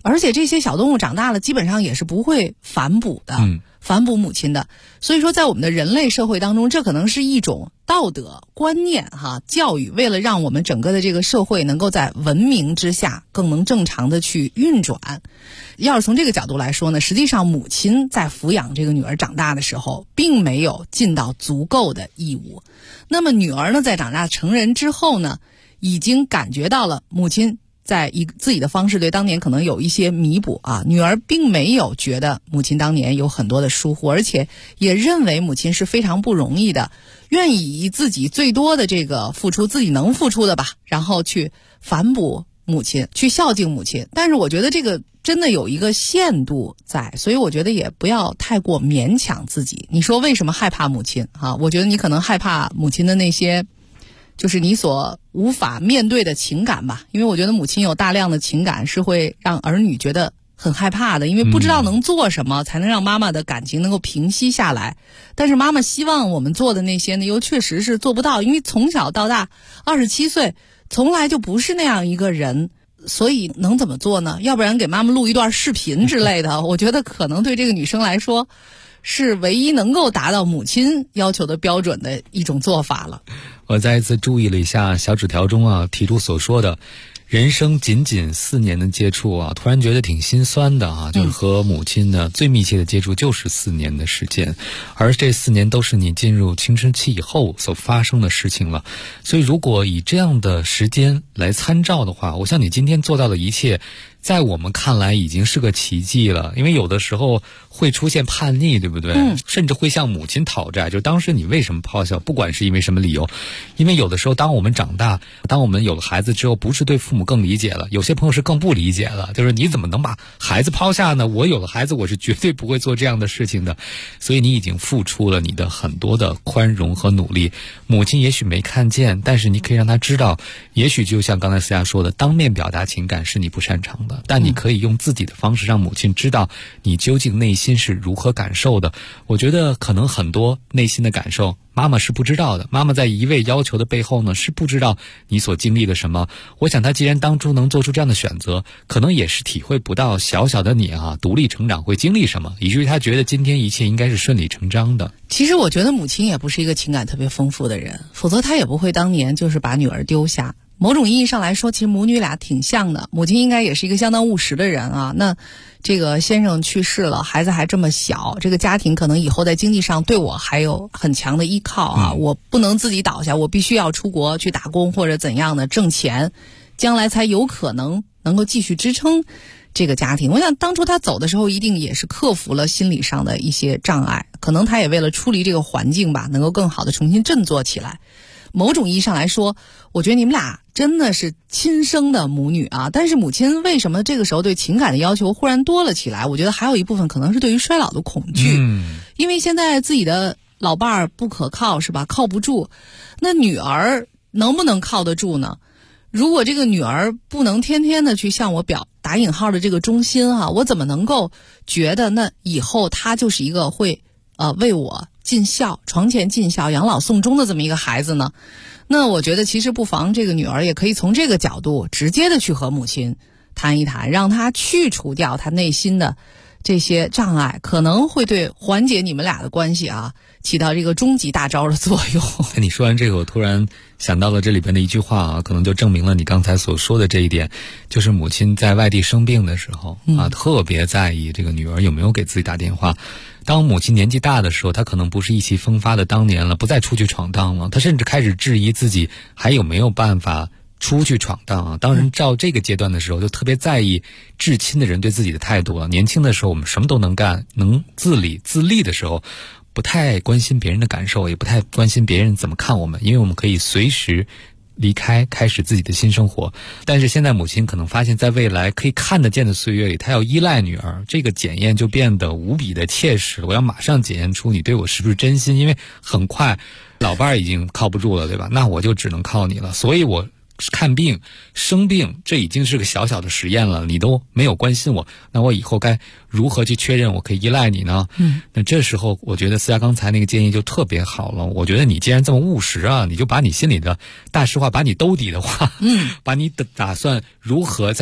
而且这些小动物长大了基本上也是不会反哺的，反哺母亲的。所以说在我们的人类社会当中，这可能是一种道德观念教育，为了让我们整个的这个社会能够在文明之下更能正常的去运转。要是从这个角度来说呢，实际上母亲在抚养这个女儿长大的时候并没有尽到足够的义务。那么女儿呢，在长大成人之后呢，已经感觉到了母亲在以自己的方式对当年可能有一些弥补女儿并没有觉得母亲当年有很多的疏忽，而且也认为母亲是非常不容易的，愿意以自己最多的这个付出，自己能付出的吧，然后去反哺母亲，去孝敬母亲。但是我觉得这个真的有一个限度在，所以我觉得也不要太过勉强自己。你说为什么害怕母亲我觉得你可能害怕母亲的那些就是你所无法面对的情感吧，因为我觉得母亲有大量的情感是会让儿女觉得很害怕的，因为不知道能做什么才能让妈妈的感情能够平息下来。但是妈妈希望我们做的那些呢，又确实是做不到，因为从小到大27岁从来就不是那样一个人，所以能怎么做呢？要不然给妈妈录一段视频之类的，我觉得可能对这个女生来说是唯一能够达到母亲要求的标准的一种做法了。 我再一次注意了一下小纸条中提出所说的人生仅仅4年的接触突然觉得挺心酸的就是和母亲呢最密切的接触就是4年的时间，而这4年都是你进入青春期以后所发生的事情了。所以如果以这样的时间来参照的话，我想你今天做到的一切在我们看来已经是个奇迹了。因为有的时候会出现叛逆，对不对？甚至会向母亲讨债，就当时你为什么抛下，不管是因为什么理由。因为有的时候当我们长大，当我们有了孩子之后，不是对父母更理解了，有些朋友是更不理解了，就是你怎么能把孩子抛下呢？我有了孩子，我是绝对不会做这样的事情的。所以你已经付出了你的很多的宽容和努力，母亲也许没看见，但是你可以让她知道，也许就像刚才思佳说的，当面表达情感是你不擅长的，但你可以用自己的方式让母亲知道你究竟内心是如何感受的。我觉得可能很多内心的感受妈妈是不知道的，妈妈在一味要求的背后呢，是不知道你所经历了什么。我想她既然当初能做出这样的选择，可能也是体会不到小小的你独立成长会经历什么，以至于她觉得今天一切应该是顺理成章的。 其实我觉得母亲也不是一个情感特别丰富的人，否则她也不会当年就是把女儿丢下。某种意义上来说，其实母女俩挺像的，母亲应该也是一个相当务实的人那这个先生去世了，孩子还这么小，这个家庭可能以后在经济上对我还有很强的依靠我不能自己倒下，我必须要出国去打工或者怎样的挣钱，将来才有可能够继续支撑这个家庭。我想当初他走的时候一定也是克服了心理上的一些障碍，可能他也为了出离这个环境吧，能够更好的重新振作起来。某种意义上来说，我觉得你们俩真的是亲生的母女但是母亲为什么这个时候对情感的要求忽然多了起来？我觉得还有一部分可能是对于衰老的恐惧因为现在自己的老伴儿不可靠是吧，靠不住，那女儿能不能靠得住呢？如果这个女儿不能天天的去向我表打引号的这个忠心我怎么能够觉得那以后她就是一个会为我尽孝，床前尽孝，养老送终的这么一个孩子呢？那我觉得其实不妨这个女儿也可以从这个角度直接的去和母亲谈一谈，让她去除掉她内心的这些障碍，可能会对缓解你们俩的关系起到这个终极大招的作用。 你说完这个，我突然想到了这里边的一句话可能就证明了你刚才所说的这一点，就是母亲在外地生病的时候特别在意这个女儿有没有给自己打电话。当母亲年纪大的时候，她可能不是意气风发的当年了，不再出去闯荡了，她甚至开始质疑自己还有没有办法出去闯荡当然照这个阶段的时候，就特别在意至亲的人对自己的态度了。年轻的时候我们什么都能干，能自理自立的时候，不太关心别人的感受，也不太关心别人怎么看我们，因为我们可以随时离开，开始自己的新生活。但是现在母亲可能发现，在未来可以看得见的岁月里，她要依赖女儿，这个检验就变得无比的切实。我要马上检验出你对我是不是真心，因为很快老伴儿已经靠不住了，对吧？那我就只能靠你了。所以我看病生病，这已经是个小小的实验了，你都没有关心我，那我以后该如何去确认我可以依赖你呢？那这时候我觉得思佳刚才那个建议就特别好了。我觉得你既然这么务实你就把你心里的大实话，把你兜底的话把你的打算如何在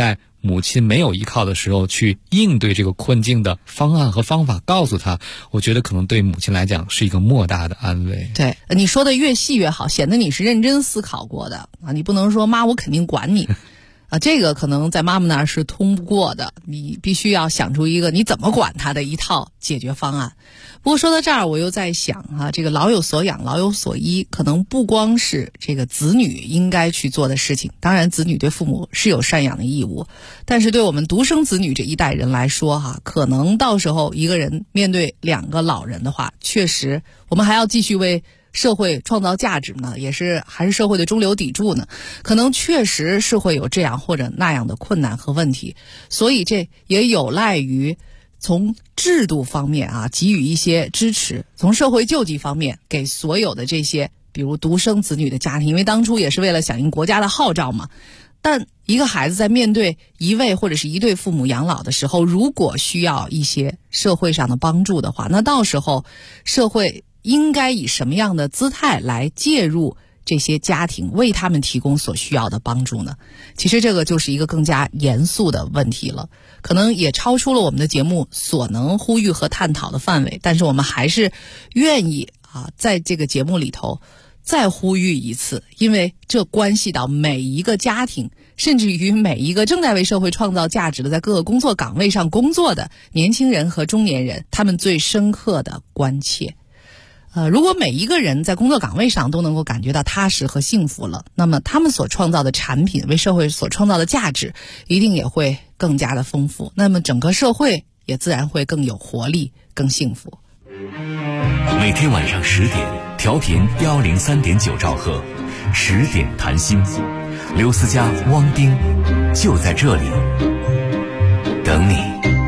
母亲没有依靠的时候去应对这个困境的方案和方法告诉他，我觉得可能对母亲来讲是一个莫大的安慰。 对，你说的越细越好，显得你是认真思考过的啊！你不能说妈我肯定管你啊，这个可能在妈妈那儿是通不过的，你必须要想出一个你怎么管他的一套解决方案。不过说到这儿，我又在想啊，这个老有所养，老有所依，可能不光是这个子女应该去做的事情，当然子女对父母是有赡养的义务，但是对我们独生子女这一代人来说哈，可能到时候一个人面对2个老人的话，确实我们还要继续为社会创造价值呢，还是社会的中流砥柱呢，可能确实是会有这样或者那样的困难和问题，所以这也有赖于从制度方面啊给予一些支持，从社会救济方面给所有的这些比如独生子女的家庭，因为当初也是为了响应国家的号召嘛。但一个孩子在面对一位或者是一对父母养老的时候，如果需要一些社会上的帮助的话，那到时候社会应该以什么样的姿态来介入这些家庭，为他们提供所需要的帮助呢？其实这个就是一个更加严肃的问题了，可能也超出了我们的节目所能呼吁和探讨的范围，但是我们还是愿意在这个节目里头再呼吁一次，因为这关系到每一个家庭，甚至于每一个正在为社会创造价值的在各个工作岗位上工作的年轻人和中年人，他们最深刻的关切。如果每一个人在工作岗位上都能够感觉到踏实和幸福了，那么他们所创造的产品，为社会所创造的价值一定也会更加的丰富，那么整个社会也自然会更有活力，更幸福。 每天晚上10点，调频103.9兆赫，10点谈心，刘思佳、汪丁就在这里等你。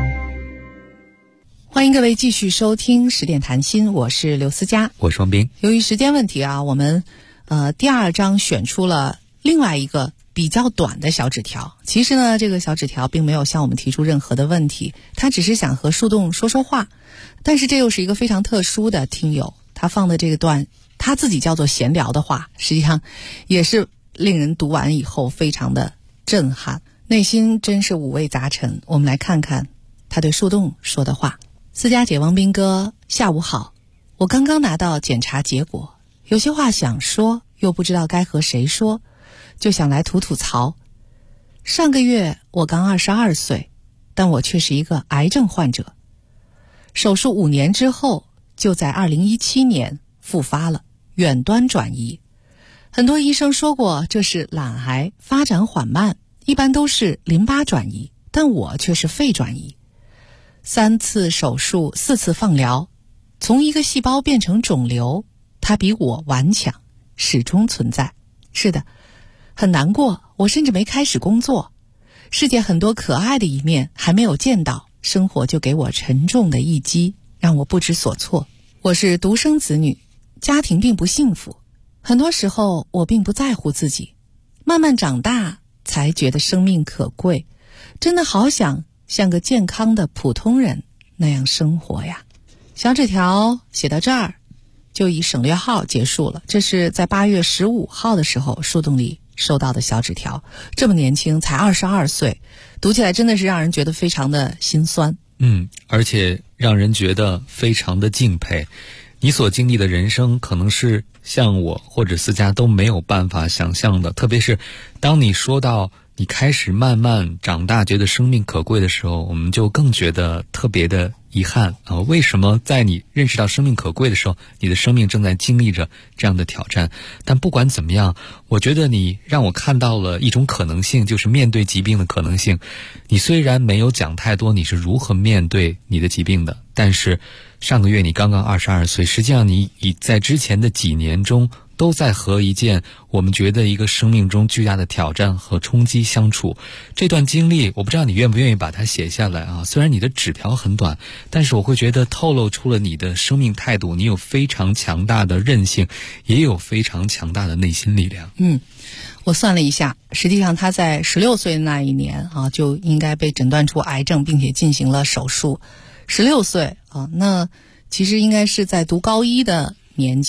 欢迎各位继续收听10点谈心，我是刘思佳， 我是汪斌。 由于时间问题啊，我们第2章选出了另外一个比较短的小纸条。其实呢，这个小纸条并没有向我们提出任何的问题，他只是想和树洞说说话。但是这又是一个非常特殊的听友，他放的这个段他自己叫做闲聊的话，实际上也是令人读完以后非常的震撼，内心真是五味杂陈。我们来看看他对树洞说的话。思佳姐、王斌哥，下午好。我刚刚拿到检查结果，有些话想说，又不知道该和谁说，就想来吐吐槽。上个月我刚22岁，但我却是一个癌症患者。手术5年之后，就在2017年复发了，远端转移。很多医生说过这是懒癌，发展缓慢，一般都是淋巴转移，但我却是肺转移。3次手术，4次放疗，从一个细胞变成肿瘤，它比我顽强，始终存在。是的，很难过，我甚至没开始工作。世界很多可爱的一面还没有见到，生活就给我沉重的一击，让我不知所措。我是独生子女，家庭并不幸福，很多时候我并不在乎自己，慢慢长大才觉得生命可贵，真的好想像个健康的普通人那样生活呀。小纸条写到这儿就以省略号结束了，这是在8月15号的时候树洞里收到的小纸条。这么年轻，才22岁，读起来真的是让人觉得非常的心酸。 而且让人觉得非常的敬佩。你所经历的人生可能是像我或者思佳都没有办法想象的，特别是当你说到你开始慢慢长大，觉得生命可贵的时候，我们就更觉得特别的遗憾啊！为什么在你认识到生命可贵的时候，你的生命正在经历着这样的挑战？但不管怎么样，我觉得你让我看到了一种可能性，就是面对疾病的可能性。你虽然没有讲太多你是如何面对你的疾病的，但是上个月你刚刚22岁，实际上你已在之前的几年中都在和一件我们觉得一个生命中巨大的挑战和冲击相处。这段经历我不知道你愿不愿意把它写下来啊？虽然你的纸条很短，但是我会觉得透露出了你的生命态度，你有非常强大的韧性，也有非常强大的内心力量。 我算了一下，实际上他在16岁那一年啊，就应该被诊断出癌症，并且进行了手术。16岁啊，那其实应该是在读高1的年纪。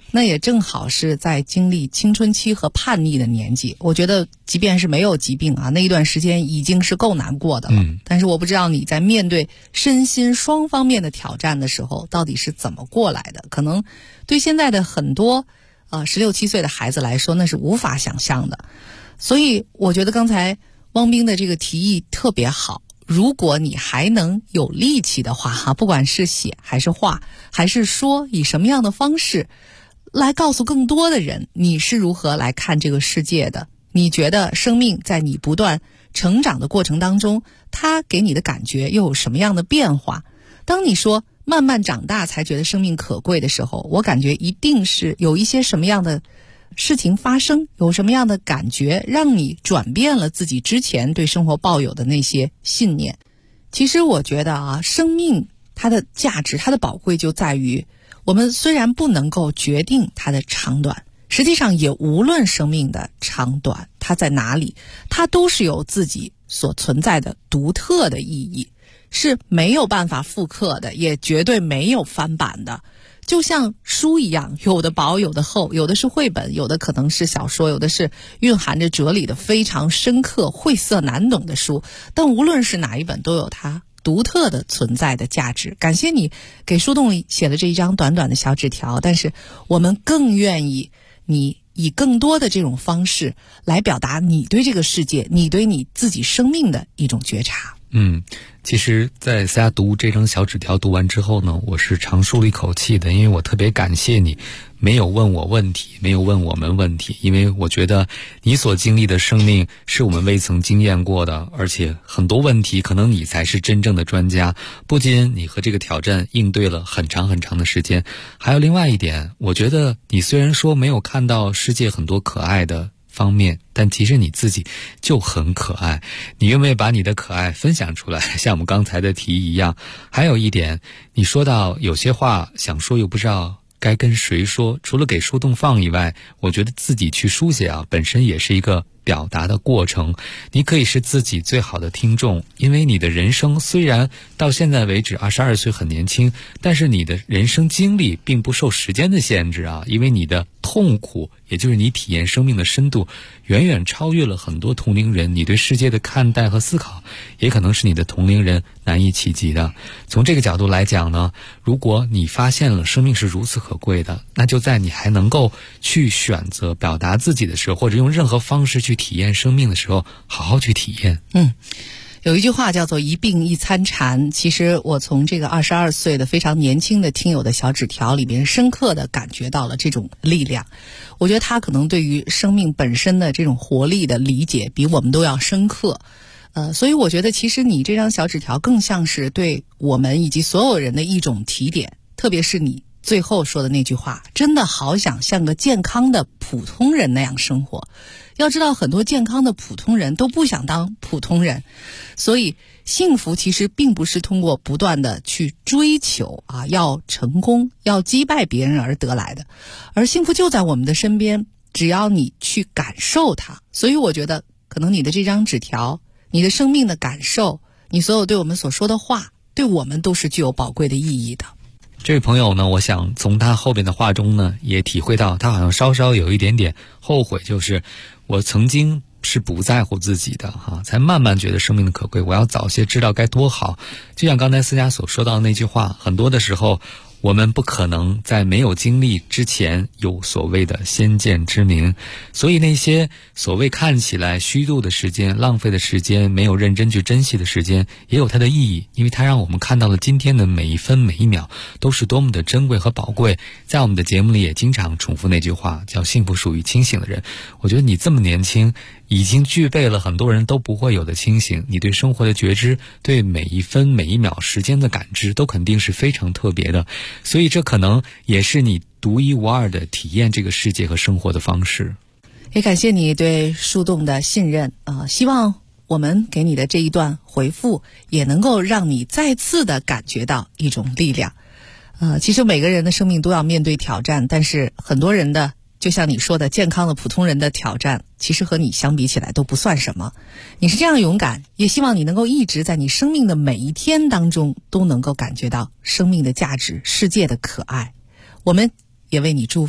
那也正好是在经历青春期和叛逆的年纪。我觉得即便是没有疾病啊，那一段时间已经是够难过的了。但是我不知道你在面对身心双方面的挑战的时候到底是怎么过来的。可能对现在的很多16、17岁的孩子来说，那是无法想象的。所以我觉得刚才汪冰的这个提议特别好。如果你还能有力气的话，不管是写还是画还是说，以什么样的方式来告诉更多的人你是如何来看这个世界的。你觉得生命在你不断成长的过程当中，它给你的感觉又有什么样的变化？当你说慢慢长大才觉得生命可贵的时候，我感觉一定是有一些什么样的事情发生，有什么样的感觉让你转变了自己之前对生活抱有的那些信念。其实我觉得生命它的价值，它的宝贵就在于，我们虽然不能够决定它的长短，实际上也无论生命的长短它在哪里，它都是有自己所存在的独特的意义，是没有办法复刻的，也绝对没有翻版的。就像书一样，有的薄有的厚，有的是绘本，有的可能是小说，有的是蕴含着哲理的非常深刻晦涩难懂的书，但无论是哪一本都有它独特的存在的价值。感谢你给树洞写了这一张短短的小纸条，但是我们更愿意你以更多的这种方式来表达你对这个世界，你对你自己生命的一种觉察。 其实在思佳读这张小纸条读完之后呢，我是长舒了一口气的，因为我特别感谢你没有问我问题，没有问我们问题，因为我觉得你所经历的生命是我们未曾经验过的，而且很多问题可能你才是真正的专家。不仅你和这个挑战应对了很长很长的时间，还有另外一点，我觉得你虽然说没有看到世界很多可爱的方面，但其实你自己就很可爱，你愿不愿意把你的可爱分享出来，像我们刚才的题一样。还有一点，你说到有些话想说又不知道该跟谁说，除了给树洞放以外，我觉得自己去书写本身也是一个表达的过程。你可以是自己最好的听众，因为你的人生虽然到现在为止22岁很年轻，但是你的人生经历并不受时间的限制因为你的痛苦，也就是你体验生命的深度远远超越了很多同龄人，你对世界的看待和思考也可能是你的同龄人难以企及的。从这个角度来讲呢，如果你发现了生命是如此可贵的，那就在你还能够去选择表达自己的时候，或者用任何方式去体验生命的时候，好好去体验。 有一句话叫做一病一参禅，其实我从这个22岁的非常年轻的听友的小纸条里边深刻的感觉到了这种力量。我觉得他可能对于生命本身的这种活力的理解比我们都要深刻。所以我觉得其实你这张小纸条更像是对我们以及所有人的一种提点，特别是你最后说的那句话，真的好想像个健康的普通人那样生活。要知道很多健康的普通人都不想当普通人，所以幸福其实并不是通过不断的去追求要成功要击败别人而得来的，而幸福就在我们的身边，只要你去感受它。所以我觉得可能你的这张纸条，你的生命的感受，你所有对我们所说的话，对我们都是具有宝贵的意义的。 这位朋友呢，我想从他后边的话中呢，也体会到他好像稍稍有一点点后悔，就是我曾经是不在乎自己的才慢慢觉得生命的可贵，我要早些知道该多好。就像刚才思佳所说到的那句话，很多的时候我们不可能在没有经历之前有所谓的先见之明，所以那些所谓看起来虚度的时间、浪费的时间、没有认真去珍惜的时间，也有它的意义，因为它让我们看到了今天的每一分每一秒都是多么的珍贵和宝贵。在我们的节目里也经常重复那句话，叫幸福属于清醒的人。我觉得你这么年轻，已经具备了很多人都不会有的清醒，你对生活的觉知，对每一分每一秒时间的感知都肯定是非常特别的，所以这可能也是你独一无二的体验这个世界和生活的方式。 也感谢你对树洞的信任希望我们给你的这一段回复也能够让你再次的感觉到一种力量。其实每个人的生命都要面对挑战，但是很多人的就像你说的健康的普通人的挑战，其实和你相比起来都不算什么。你是这样勇敢，也希望你能够一直在你生命的每一天当中都能够感觉到生命的价值，世界的可爱。我们也为你祝福。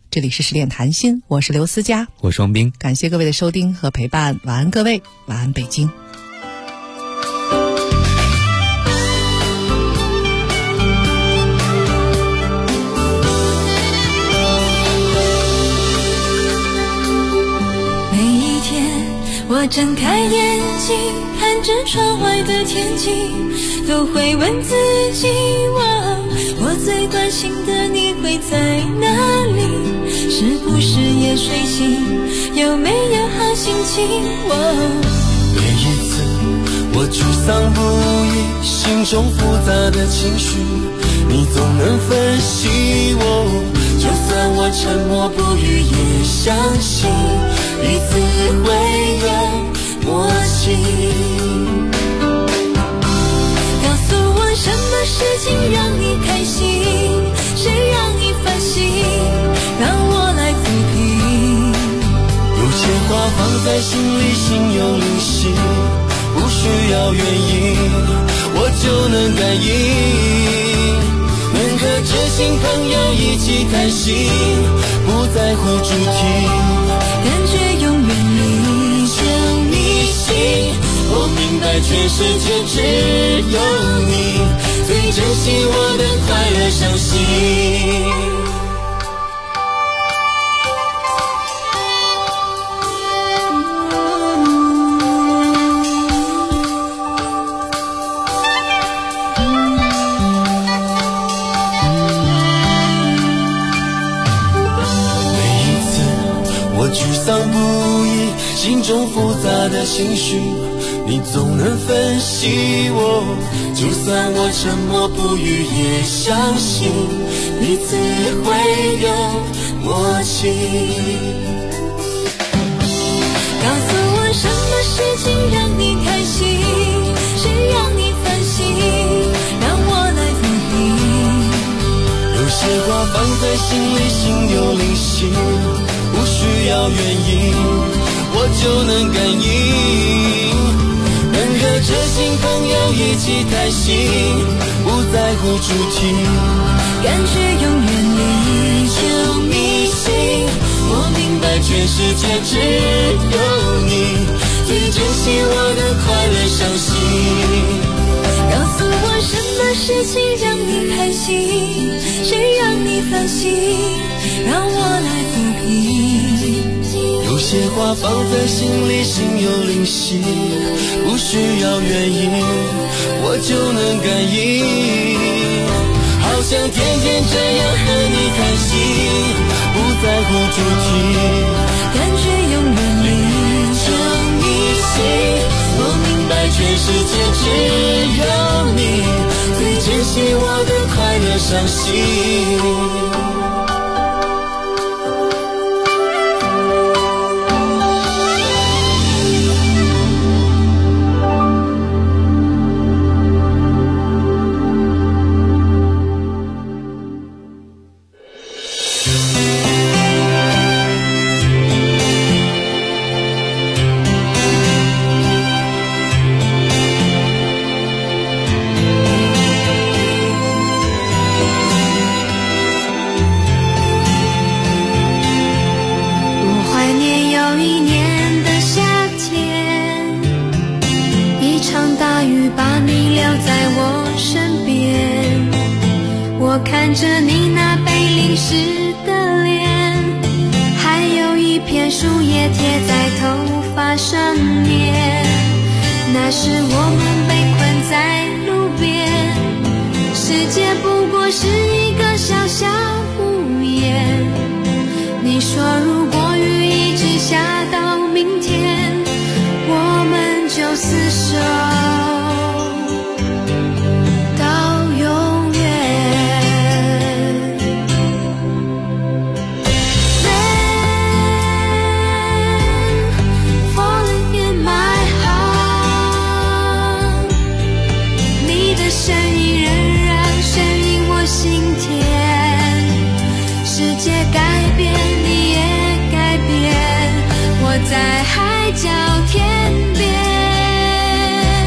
这里是10点谈心，我是刘思佳， 我是王斌， 感谢各位的收听和陪伴，晚安各位，晚安北京。 我睁开眼睛，看着窗外的天气，都会问自己，我最关心的你会在哪里？是不是也睡醒？有没有好心情？ 每一次我沮丧不已，心中复杂的情绪，你总能分析我。就算我沉默不语，也相信彼此会有默契。 告诉我什么事情让你开心，谁让你烦心，让我来抚平。 有些话放在心里，心有灵犀，不需要原因，我就能感应。能和知心朋友一起谈心，不在乎主题， 感觉永远你就你心。我明白全世界只有你最珍惜我的快乐伤心。不已，心中复杂的情绪，你总能分析我。就算我沉默不语，也相信彼此会有默契。 告诉我什么事情让你开心，谁让你烦心，让我来抚平。 有些话放在心里，心有灵犀，不需要原因，我就能感应。能和知心朋友一起谈心，不在乎主题， 感觉永远你就你心。我明白全世界只有你最珍惜我的快乐伤心。 告诉我什么事情让你开心，谁让你烦心，让我来抚平。 有些话放在心里，心有灵犀，不需要原因，我就能感应。好想天天这样和你谈心，不在乎主题， 感觉永远你就你心。我明白全世界只有你最珍惜我的快乐伤心。 看着你那被淋湿的脸，还有一片树叶贴在头发上面，那时我们被困在路边，世界不过是一个小小屋檐。你说如果雨一直下到明天，我们就厮守在海角天边。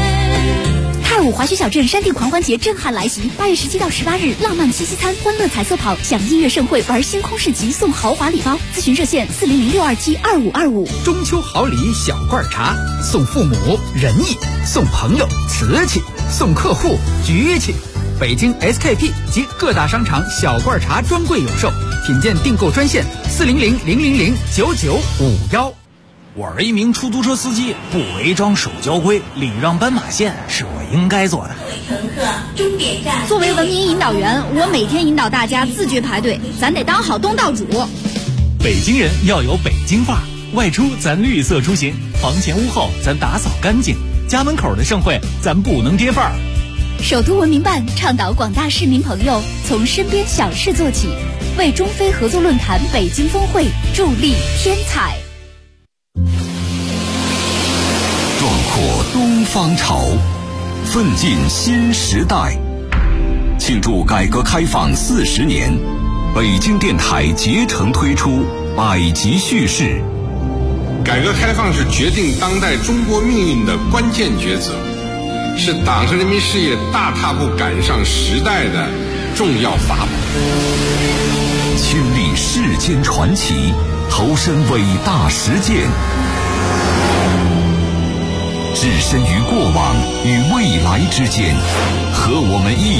滑雪小镇山地狂欢节震撼来袭，8月17到18日，浪漫七夕餐、欢乐彩色跑，享音乐盛会，玩星空市集，送豪华礼包。咨询热线400-627-2525。 中秋好礼小罐茶，送父母仁义，送朋友瓷器，送客户局气。北京 SKP 及各大商场小罐茶专柜有售，品鉴订购专线400-000-9951。 我是一名出租车司机，不违章守交规，礼让斑马线是我应该做的。 各位乘客，终点站。作为文明引导员，我每天引导大家自觉排队，咱得当好东道主。 北京人要有北京范儿，外出咱绿色出行，房前屋后咱打扫干净，家门口的盛会咱不能跌范儿。 首都文明办倡导广大市民朋友从身边小事做起，为中非合作论坛北京峰会助力添彩。 壮阔东方潮，奋进新时代。庆祝改革开放40年，北京电台竭诚推出百集叙事。 改革开放是决定当代中国命运的关键抉择，是党和人民事业大踏步赶上时代的重要法宝。 亲历世间传奇，投身伟大实践，置身于过往与未来之间，和我们一